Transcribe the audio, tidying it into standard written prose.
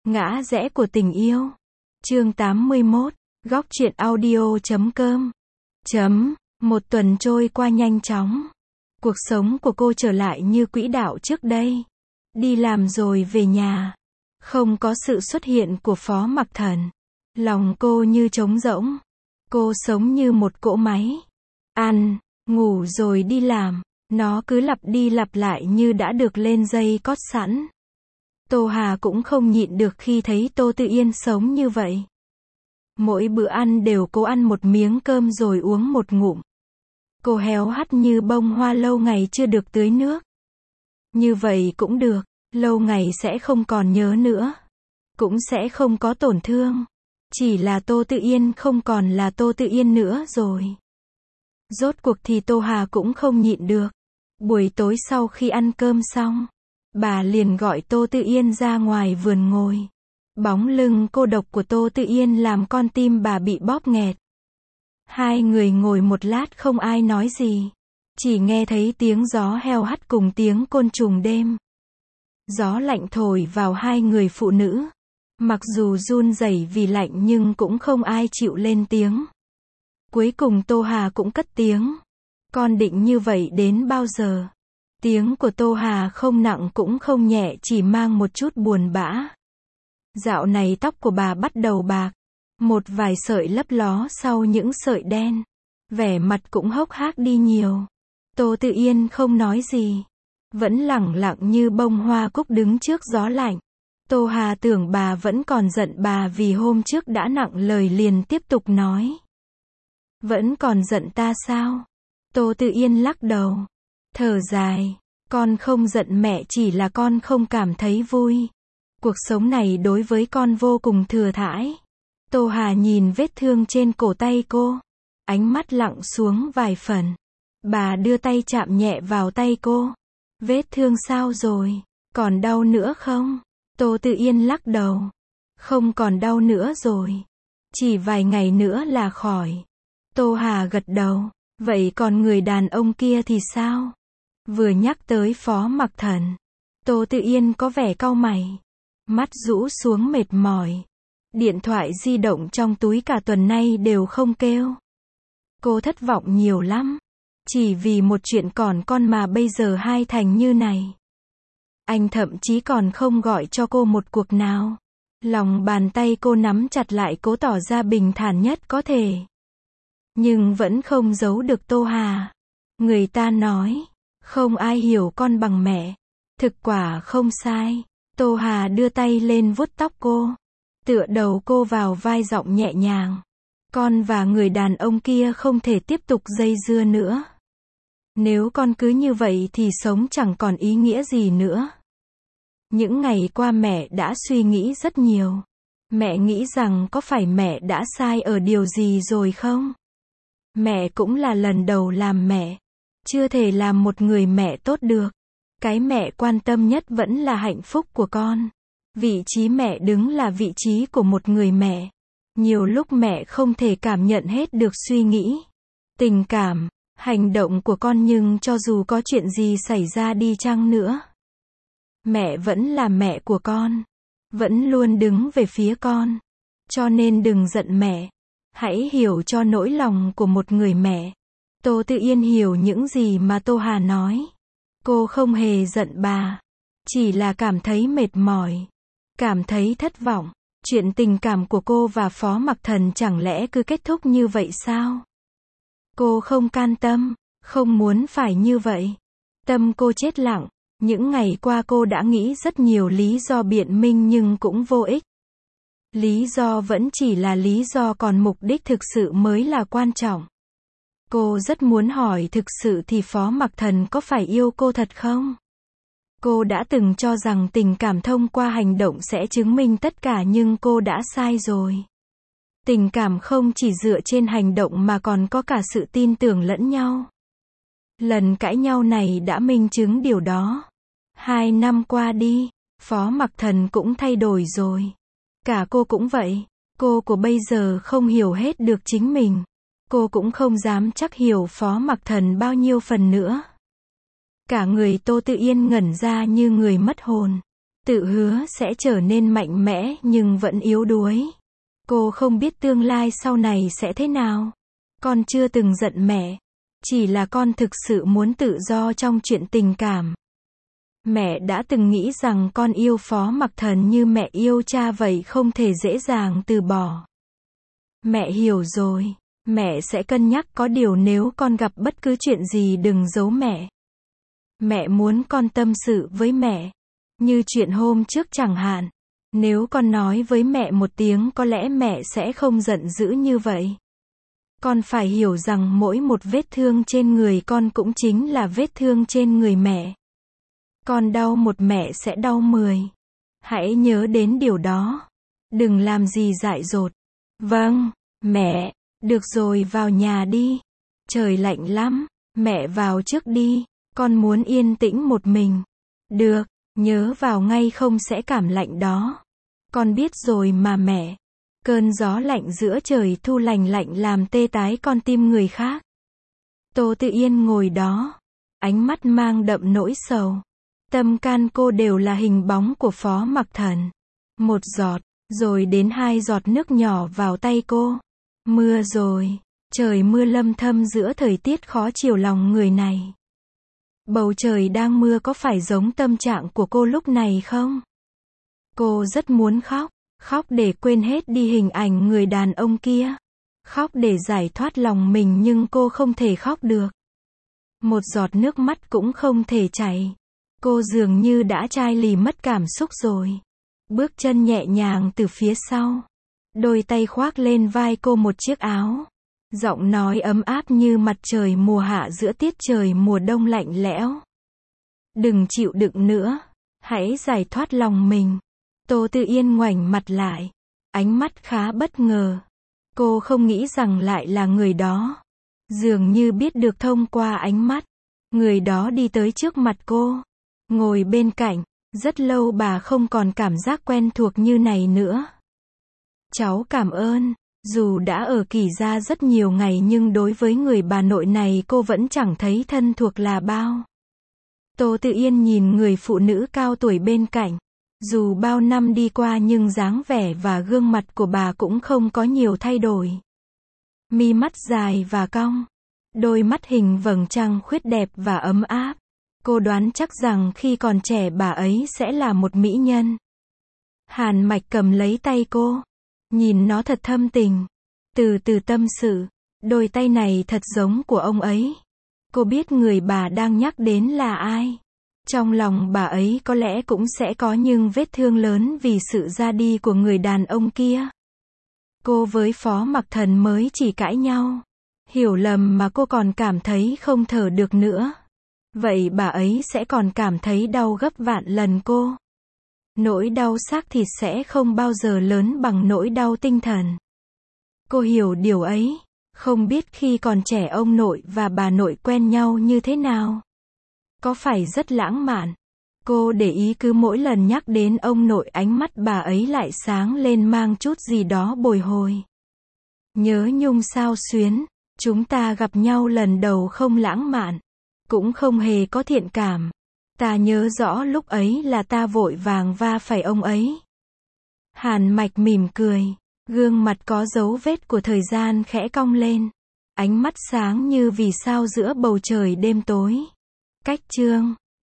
Ngã rẽ của tình yêu. Chương 81. Góc truyện audio.com. Một tuần trôi qua nhanh chóng. Cuộc sống của cô trở lại như quỹ đạo trước đây. Đi làm rồi về nhà. Không có sự xuất hiện của Phó Mặc Thần. Lòng cô như trống rỗng. Cô sống như một cỗ máy. Ăn, ngủ rồi đi làm. Nó cứ lặp đi lặp lại như đã được lên dây cót sẵn. Tô Hà cũng không nhịn được khi thấy Tô Tự Yên sống như vậy. Mỗi bữa ăn đều cố ăn một miếng cơm rồi uống một ngụm. Cô héo hắt như bông hoa lâu ngày chưa được tưới nước. Như vậy cũng được, lâu ngày sẽ không còn nhớ nữa. Cũng sẽ không có tổn thương. Chỉ là Tô Tự Yên không còn là Tô Tự Yên nữa rồi. Rốt cuộc thì Tô Hà cũng không nhịn được. Buổi tối sau khi ăn cơm xong, bà liền gọi Tô Tự Yên ra ngoài vườn ngồi. Bóng lưng cô độc của Tô Tự Yên làm con tim bà bị bóp nghẹt. Hai người ngồi một lát không ai nói gì. Chỉ nghe thấy tiếng gió heo hắt cùng tiếng côn trùng đêm. Gió lạnh thổi vào hai người phụ nữ. Mặc dù run rẩy vì lạnh nhưng cũng không ai chịu lên tiếng. Cuối cùng Tô Hà cũng cất tiếng. Con định như vậy đến bao giờ? Tiếng của Tô Hà không nặng cũng không nhẹ, chỉ mang một chút buồn bã. Dạo này tóc của bà bắt đầu bạc. Một vài sợi lấp ló sau những sợi đen. Vẻ mặt cũng hốc hác đi nhiều. Tô Tự Yên không nói gì. Vẫn lẳng lặng như bông hoa cúc đứng trước gió lạnh. Tô Hà tưởng bà vẫn còn giận bà vì hôm trước đã nặng lời liền tiếp tục nói. Vẫn còn giận ta sao? Tô Tự Yên lắc đầu. Thở dài. Con không giận mẹ, chỉ là con không cảm thấy vui. Cuộc sống này đối với con vô cùng thừa thãi. Tô Hà nhìn vết thương trên cổ tay cô. Ánh mắt lặng xuống vài phần. Bà đưa tay chạm nhẹ vào tay cô. Vết thương sao rồi? Còn đau nữa không? Tô Tự Yên lắc đầu. Không còn đau nữa rồi. Chỉ vài ngày nữa là khỏi. Tô Hà gật đầu. Vậy còn người đàn ông kia thì sao? Vừa nhắc tới Phó Mặc Thần, Tô Tự Yên có vẻ cau mày. Mắt rũ xuống mệt mỏi. Điện thoại di động trong túi cả tuần nay đều không kêu. Cô thất vọng nhiều lắm. Chỉ vì một chuyện còn con mà bây giờ hai thành như này. Anh thậm chí còn không gọi cho cô một cuộc nào. Lòng bàn tay cô nắm chặt lại cố tỏ ra bình thản nhất có thể. Nhưng vẫn không giấu được Tô Hà. Người ta nói, không ai hiểu con bằng mẹ. Thực quả không sai. Tô Hà đưa tay lên vuốt tóc cô. Tựa đầu cô vào vai, giọng nhẹ nhàng. Con và người đàn ông kia không thể tiếp tục dây dưa nữa. Nếu con cứ như vậy thì sống chẳng còn ý nghĩa gì nữa. Những ngày qua mẹ đã suy nghĩ rất nhiều. Mẹ nghĩ rằng có phải mẹ đã sai ở điều gì rồi không? Mẹ cũng là lần đầu làm mẹ. Chưa thể làm một người mẹ tốt được. Cái mẹ quan tâm nhất vẫn là hạnh phúc của con. Vị trí mẹ đứng là vị trí của một người mẹ. Nhiều lúc mẹ không thể cảm nhận hết được suy nghĩ, tình cảm, hành động của con, nhưng cho dù có chuyện gì xảy ra đi chăng nữa, mẹ vẫn là mẹ của con. Vẫn luôn đứng về phía con. Cho nên đừng giận mẹ. Hãy hiểu cho nỗi lòng của một người mẹ. Tô Tự Yên hiểu những gì mà Tô Hà nói. Cô không hề giận bà. Chỉ là cảm thấy mệt mỏi. Cảm thấy thất vọng. Chuyện tình cảm của cô và Phó Mặc Thần chẳng lẽ cứ kết thúc như vậy sao? Cô không can tâm. Không muốn phải như vậy. Tâm cô chết lặng. Những ngày qua cô đã nghĩ rất nhiều lý do biện minh nhưng cũng vô ích. Lý do vẫn chỉ là lý do, còn mục đích thực sự mới là quan trọng. Cô rất muốn hỏi thực sự thì Phó Mặc Thần có phải yêu cô thật không? Cô đã từng cho rằng tình cảm thông qua hành động sẽ chứng minh tất cả, nhưng cô đã sai rồi. Tình cảm không chỉ dựa trên hành động mà còn có cả sự tin tưởng lẫn nhau. Lần cãi nhau này đã minh chứng điều đó. 2 năm qua đi, Phó Mặc Thần cũng thay đổi rồi. Cả cô cũng vậy. Cô của bây giờ không hiểu hết được chính mình. Cô cũng không dám chắc hiểu Phó Mặc Thần bao nhiêu phần nữa. Cả người Tô Tự Yên ngẩn ra như người mất hồn. Tự hứa sẽ trở nên mạnh mẽ nhưng vẫn yếu đuối. Cô không biết tương lai sau này sẽ thế nào. Con chưa từng giận mẹ. Chỉ là con thực sự muốn tự do trong chuyện tình cảm. Mẹ đã từng nghĩ rằng con yêu Phó Mặc Thần như mẹ yêu cha vậy, không thể dễ dàng từ bỏ. Mẹ hiểu rồi. Mẹ sẽ cân nhắc, có điều nếu con gặp bất cứ chuyện gì đừng giấu mẹ. Mẹ muốn con tâm sự với mẹ. Như chuyện hôm trước chẳng hạn. Nếu con nói với mẹ một tiếng có lẽ mẹ sẽ không giận dữ như vậy. Con phải hiểu rằng mỗi một vết thương trên người con cũng chính là vết thương trên người mẹ. Con đau một mẹ sẽ đau 10. Hãy nhớ đến điều đó. Đừng làm gì dại dột. Vâng, mẹ. Được rồi, vào nhà đi. Trời lạnh lắm. Mẹ vào trước đi. Con muốn yên tĩnh một mình. Được, nhớ vào ngay không sẽ cảm lạnh đó. Con biết rồi mà mẹ. Cơn gió lạnh giữa trời thu lành lạnh làm tê tái con tim người khác. Tô Tự Yên ngồi đó. Ánh mắt mang đậm nỗi sầu. Tâm can cô đều là hình bóng của Phó Mặc Thần. Một giọt, rồi đến 2 giọt nước nhỏ vào tay cô. Mưa rồi. Trời mưa lâm thâm giữa thời tiết khó chiều lòng người này. Bầu trời đang mưa có phải giống tâm trạng của cô lúc này không? Cô rất muốn khóc. Khóc để quên hết đi hình ảnh người đàn ông kia. Khóc để giải thoát lòng mình nhưng cô không thể khóc được. Một giọt nước mắt cũng không thể chảy. Cô dường như đã chai lì mất cảm xúc rồi. Bước chân nhẹ nhàng từ phía sau. Đôi tay khoác lên vai cô một chiếc áo. Giọng nói ấm áp như mặt trời mùa hạ giữa tiết trời mùa đông lạnh lẽo. Đừng chịu đựng nữa. Hãy giải thoát lòng mình. Tô Tự Yên ngoảnh mặt lại. Ánh mắt khá bất ngờ. Cô không nghĩ rằng lại là người đó. Dường như biết được thông qua ánh mắt. Người đó đi tới trước mặt cô. Ngồi bên cạnh. Rất lâu bà không còn cảm giác quen thuộc như này nữa. Cháu cảm ơn. Dù đã ở Kỳ gia rất nhiều ngày nhưng đối với người bà nội này cô vẫn chẳng thấy thân thuộc là bao. Tô Tự Yên nhìn người phụ nữ cao tuổi bên cạnh. Dù bao năm đi qua nhưng dáng vẻ và gương mặt của bà cũng không có nhiều thay đổi. Mi mắt dài và cong. Đôi mắt hình vầng trăng khuyết đẹp và ấm áp. Cô đoán chắc rằng khi còn trẻ bà ấy sẽ là một mỹ nhân. Hàn Mạch cầm lấy tay cô. Nhìn nó thật thâm tình. Từ từ tâm sự. Đôi tay này thật giống của ông ấy. Cô biết người bà đang nhắc đến là ai. Trong lòng bà ấy có lẽ cũng sẽ có những vết thương lớn vì sự ra đi của người đàn ông kia. Cô với Phó Mặc Thần mới chỉ cãi nhau. Hiểu lầm mà cô còn cảm thấy không thở được nữa. Vậy bà ấy sẽ còn cảm thấy đau gấp vạn lần cô. Nỗi đau xác thịt sẽ không bao giờ lớn bằng nỗi đau tinh thần. Cô hiểu điều ấy. Không biết khi còn trẻ ông nội và bà nội quen nhau như thế nào. Có phải rất lãng mạn? Cô để ý cứ mỗi lần nhắc đến ông nội ánh mắt bà ấy lại sáng lên mang chút gì đó bồi hồi. Nhớ nhung sao xuyến, chúng ta gặp nhau lần đầu không lãng mạn, cũng không hề có thiện cảm. Ta nhớ rõ lúc ấy là ta vội vàng va phải ông ấy. Hàn Mạch mỉm cười, gương mặt có dấu vết của thời gian khẽ cong lên. Ánh mắt sáng như vì sao giữa bầu trời đêm tối. Cách chương